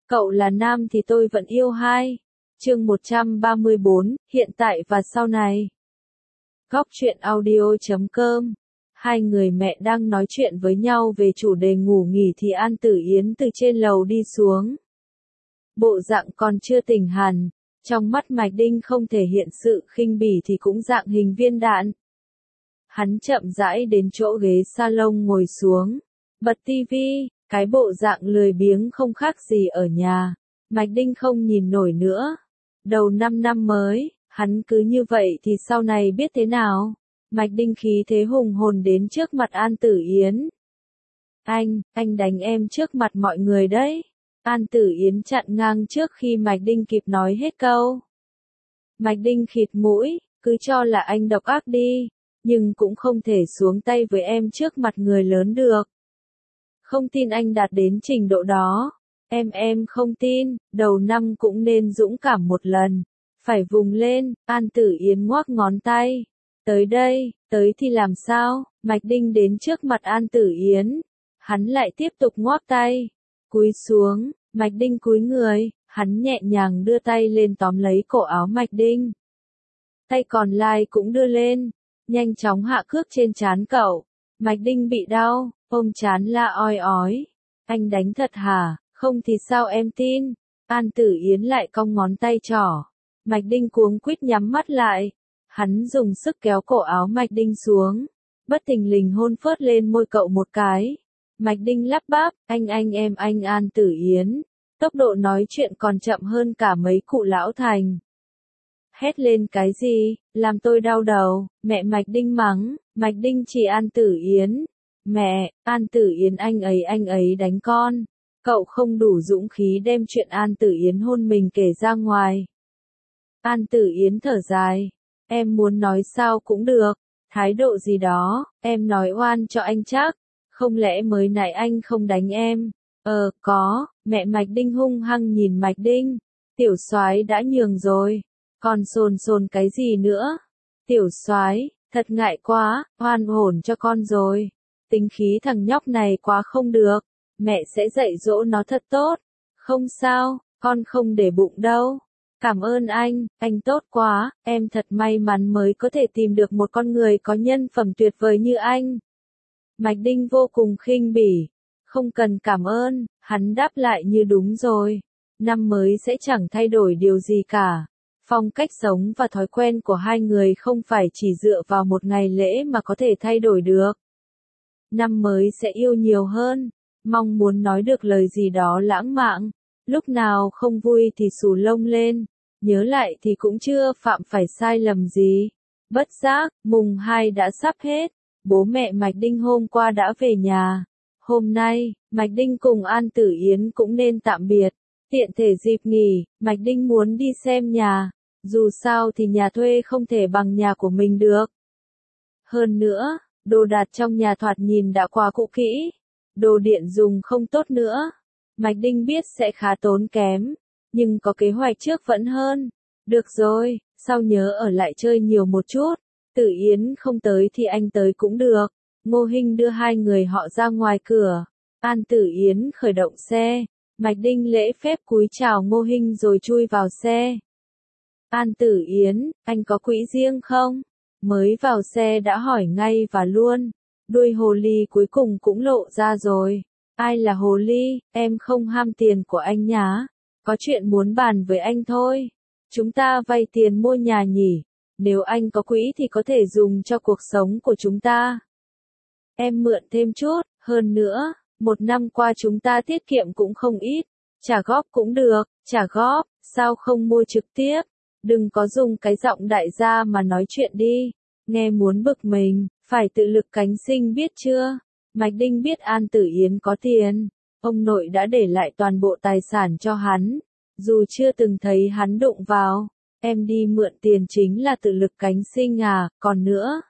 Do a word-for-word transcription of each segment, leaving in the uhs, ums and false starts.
Cậu là nam thì tôi vẫn yêu hai. Chương một trăm ba mươi bốn, hiện tại và sau này. Góc truyện audio chấm com. Hai người mẹ đang nói chuyện với nhau về chủ đề ngủ nghỉ thì An Tử Yến từ trên lầu đi xuống. Bộ dạng còn chưa tỉnh hẳn, trong mắt Mạch Đinh không thể hiện sự khinh bỉ thì cũng dạng hình viên đạn. Hắn chậm rãi đến chỗ ghế salon ngồi xuống, bật tivi, cái bộ dạng lười biếng không khác gì ở nhà. Mạch Đinh không nhìn nổi nữa. Đầu năm năm mới, hắn cứ như vậy thì sau này biết thế nào? Mạch Đinh khí thế hùng hồn đến trước mặt An Tử Yến. Anh, anh đánh em trước mặt mọi người đấy. An Tử Yến chặn ngang trước khi Mạch Đinh kịp nói hết câu. Mạch Đinh khịt mũi, cứ cho là anh độc ác đi, nhưng cũng không thể xuống tay với em trước mặt người lớn được. Không tin anh đạt đến trình độ đó. Em em không tin, đầu năm cũng nên dũng cảm một lần. Phải vùng lên, An Tử Yến ngoác ngón tay. Tới đây, tới thì làm sao? Mạch Đinh đến trước mặt An Tử Yến. Hắn lại tiếp tục ngoác tay. Cúi xuống, Mạch Đinh cúi người, hắn nhẹ nhàng đưa tay lên tóm lấy cổ áo Mạch Đinh. Tay còn lại cũng đưa lên, nhanh chóng hạ cước trên trán cậu. Mạch Đinh bị đau, ôm trán la oi ói. Anh đánh thật hả? Không thì sao em tin? An Tử Yến lại cong ngón tay trỏ. Mạch Đinh cuống quýt nhắm mắt lại. Hắn dùng sức kéo cổ áo Mạch Đinh xuống. Bất thình lình hôn phớt lên môi cậu một cái. Mạch Đinh lắp bắp, anh anh em anh An Tử Yến. Tốc độ nói chuyện còn chậm hơn cả mấy cụ lão thành. Hét lên cái gì, làm tôi đau đầu, mẹ Mạch Đinh mắng, Mạch Đinh chỉ An Tử Yến. Mẹ, An Tử Yến anh ấy anh ấy đánh con. Cậu không đủ dũng khí đem chuyện An Tử Yến hôn mình kể ra ngoài. An Tử Yến thở dài. Em muốn nói sao cũng được. Thái độ gì đó, em nói oan cho anh chắc. Không lẽ mới nãy anh không đánh em? Ờ, có, mẹ Mạch Đinh hung hăng nhìn Mạch Đinh. Tiểu soái đã nhường rồi. Còn sồn sồn cái gì nữa? Tiểu soái, thật ngại quá, oan hồn cho con rồi. Tính khí thằng nhóc này quá không được. Mẹ sẽ dạy dỗ nó thật tốt. Không sao, con không để bụng đâu. Cảm ơn anh, anh tốt quá, em thật may mắn mới có thể tìm được một con người có nhân phẩm tuyệt vời như anh. Mạch Đinh vô cùng khinh bỉ. Không cần cảm ơn, hắn đáp lại như đúng rồi. Năm mới sẽ chẳng thay đổi điều gì cả. Phong cách sống và thói quen của hai người không phải chỉ dựa vào một ngày lễ mà có thể thay đổi được. Năm mới sẽ yêu nhiều hơn. Mong muốn nói được lời gì đó lãng mạn. Lúc nào không vui thì xù lông lên. Nhớ lại thì cũng chưa phạm phải sai lầm gì. Bất giác, mùng hai đã sắp hết. Bố mẹ Mạch Đinh hôm qua đã về nhà. Hôm nay, Mạch Đinh cùng An Tử Yến cũng nên tạm biệt. Tiện thể dịp nghỉ, Mạch Đinh muốn đi xem nhà. Dù sao thì nhà thuê không thể bằng nhà của mình được. Hơn nữa, đồ đạc trong nhà thoạt nhìn đã quá cũ kỹ. Đồ điện dùng không tốt nữa. Mạch Đinh biết sẽ khá tốn kém. Nhưng có kế hoạch trước vẫn hơn. Được rồi, sao nhớ ở lại chơi nhiều một chút. Tử Yến không tới thì anh tới cũng được. Ngô Hinh đưa hai người họ ra ngoài cửa. An Tử Yến khởi động xe. Mạch Đinh lễ phép cúi chào Ngô Hinh rồi chui vào xe. An Tử Yến, anh có quỹ riêng không? Mới vào xe đã hỏi ngay và luôn. Đuôi hồ ly cuối cùng cũng lộ ra rồi. Ai là hồ ly? Em không ham tiền của anh nhá. Có chuyện muốn bàn với anh thôi. Chúng ta vay tiền mua nhà nhỉ? Nếu anh có quỹ thì có thể dùng cho cuộc sống của chúng ta. Em mượn thêm chút, hơn nữa, một năm qua chúng ta tiết kiệm cũng không ít. Trả góp cũng được, trả góp, sao không mua trực tiếp? Đừng có dùng cái giọng đại gia mà nói chuyện đi. Nghe muốn bực mình, phải tự lực cánh sinh biết chưa? Mạch Đinh biết An Tử Yến có tiền. Ông nội đã để lại toàn bộ tài sản cho hắn. Dù chưa từng thấy hắn đụng vào. Em đi mượn tiền chính là tự lực cánh sinh à, còn nữa.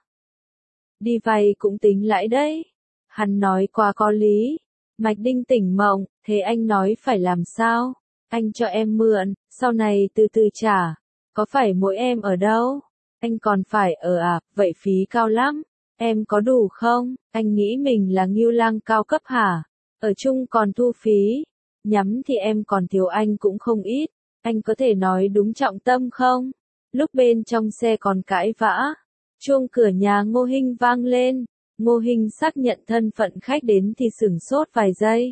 Đi vay cũng tính lãi đấy. Hắn nói quá có lý. Mạch Đinh tỉnh mộng, thế anh nói phải làm sao? Anh cho em mượn, sau này từ từ trả. Có phải mỗi em ở đâu? Anh còn phải ở à, vậy phí cao lắm. Em có đủ không? Anh nghĩ mình là ngưu lang cao cấp hả? Ở chung còn thu phí. nhắm thì em còn thiếu anh cũng không ít, anh có thể nói đúng trọng tâm không? Lúc bên trong xe còn cãi vã, chuông cửa nhà Ngô Hinh vang lên, Ngô Hinh xác nhận thân phận khách đến thì sửng sốt vài giây.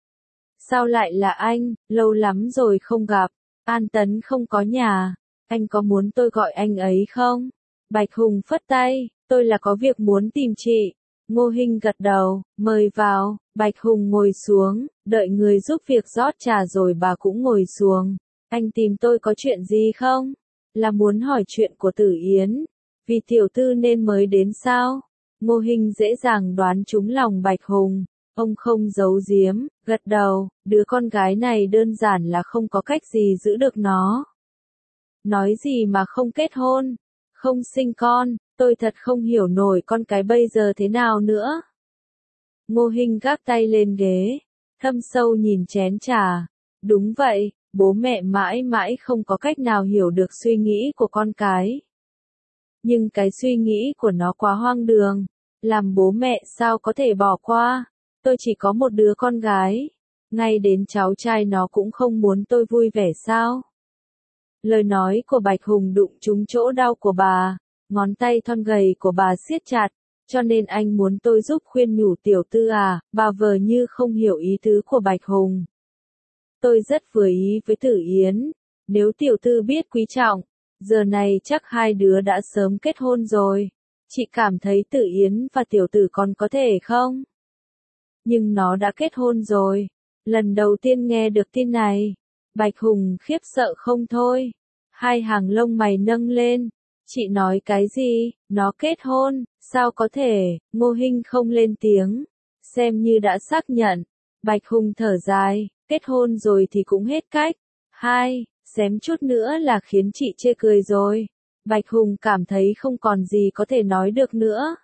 Sao lại là anh, lâu lắm rồi không gặp, An Tấn không có nhà, anh có muốn tôi gọi anh ấy không? Bạch Hùng phất tay, tôi là có việc muốn tìm chị. Ngô Hinh gật đầu, mời vào, Bạch Hùng ngồi xuống, đợi người giúp việc rót trà rồi bà cũng ngồi xuống. Anh tìm tôi có chuyện gì không? Là muốn hỏi chuyện của Tử Yến, vì tiểu tư nên mới đến sao? Ngô Hinh dễ dàng đoán trúng lòng Bạch Hùng, ông không giấu giếm, gật đầu, đứa con gái này đơn giản là không có cách gì giữ được nó. Nói gì mà không kết hôn, không sinh con, tôi thật không hiểu nổi con cái bây giờ thế nào nữa. Ngô Hinh gác tay lên ghế, thâm sâu nhìn chén trà. Đúng vậy, bố mẹ mãi mãi không có cách nào hiểu được suy nghĩ của con cái. Nhưng cái suy nghĩ của nó quá hoang đường, làm bố mẹ sao có thể bỏ qua. Tôi chỉ có một đứa con gái, ngay đến cháu trai nó cũng không muốn tôi vui vẻ sao? Lời nói của Bạch Hùng đụng trúng chỗ đau của bà, ngón tay thon gầy của bà siết chặt, cho nên anh muốn tôi giúp khuyên nhủ tiểu tư à, bà vờ như không hiểu ý tứ của Bạch Hùng. Tôi rất vừa ý với Tử Yến, nếu tiểu tư biết quý trọng, giờ này chắc hai đứa đã sớm kết hôn rồi. Chị cảm thấy Tử Yến và tiểu tử còn có thể không? Nhưng nó đã kết hôn rồi. Lần đầu tiên nghe được tin này, Bạch Hùng khiếp sợ không thôi. Hai hàng lông mày nâng lên. Chị nói cái gì? Nó kết hôn? Sao có thể? Ngô Hinh không lên tiếng, xem như đã xác nhận. Bạch Hùng thở dài, kết hôn rồi thì cũng hết cách. Hai, xém chút nữa là khiến chị chê cười rồi. Bạch Hùng cảm thấy không còn gì có thể nói được nữa.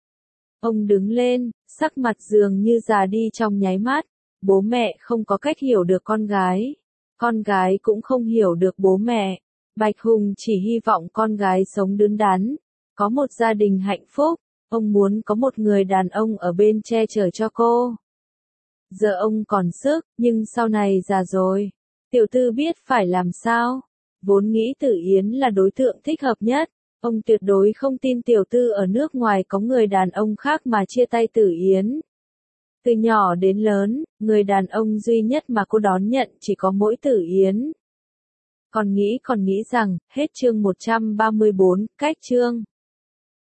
Ông đứng lên, sắc mặt dường như già đi trong nháy mắt. Bố mẹ không có cách hiểu được con gái. Con gái cũng không hiểu được bố mẹ. Bạch Hùng chỉ hy vọng con gái sống đứng đắn, có một gia đình hạnh phúc. Ông muốn có một người đàn ông ở bên che chở cho cô. Giờ ông còn sức, nhưng sau này già rồi. Tiểu tư biết phải làm sao. Vốn nghĩ Tử Yến là đối tượng thích hợp nhất. Ông tuyệt đối không tin tiểu tư ở nước ngoài có người đàn ông khác mà chia tay Tử Yến. Từ nhỏ đến lớn, người đàn ông duy nhất mà cô đón nhận chỉ có mỗi Tử Yến. Còn nghĩ còn nghĩ rằng, hết chương một trăm ba mươi bốn, cách chương.